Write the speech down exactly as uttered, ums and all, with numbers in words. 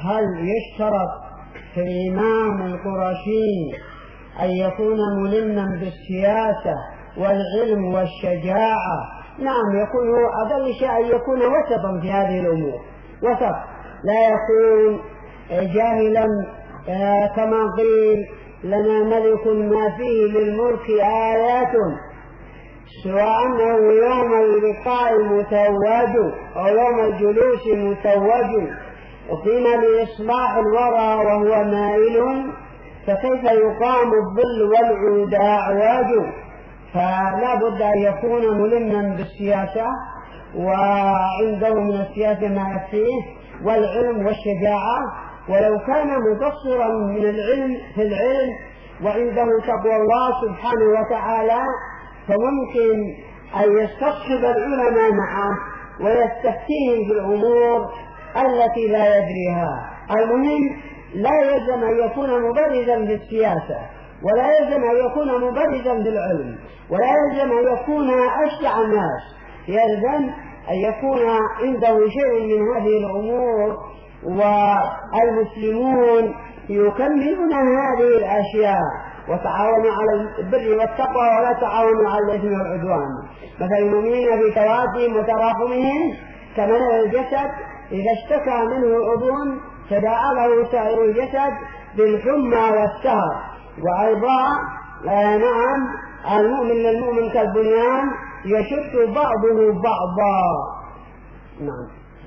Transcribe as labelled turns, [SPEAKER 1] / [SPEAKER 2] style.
[SPEAKER 1] هل يشترط في الإمام القرشي أن يكون ملما بالسياسة والعلم والشجاعة؟ نعم، يكون أقل شيء أن يكون وسطا في هذه الأمور، وسط، لا يكون جاهلا كما قيل لنا ملك ما فيه للملك آيات، سواء أنه يوم اللقاء متوج أو يوم الجلوس متوج، وقيل لإصلاح الورى وهو مائل، فكيف يقام الظل والعود أعواج؟ فلا بد أن يكون ملما بالسياسة وعنده من السياسة ما يكفيه والعلم والشجاعة، ولو كان مقصرا من العلم في العلم وعنده تقوى الله سبحانه وتعالى فممكن أن يستصحب العلماء معه ويستفتيهم في الأمور التي لا يدريها. المهم لا يلزم أن يكون مبرزا بالسياسة، ولا يلزم أن يكون مبرزا بالعلم، ولا يلزم أن يكون أشجع الناس، يلزم أن يكون عنده شيء من هذه الأمور، والمسلمون يكملون هذه الأشياء وتعاونوا على البر والتقوى ولا تعاونوا على الإثم والعدوان. مثل المؤمنين في توادهم وتراحمهم كمثل الجسد إذا اشتكى منه عضو تداعى له سائر الجسد بالحمى والسهر. وأيضا نعم المؤمن للمؤمن كالبنيان يشد بعضه بعضا. نعم.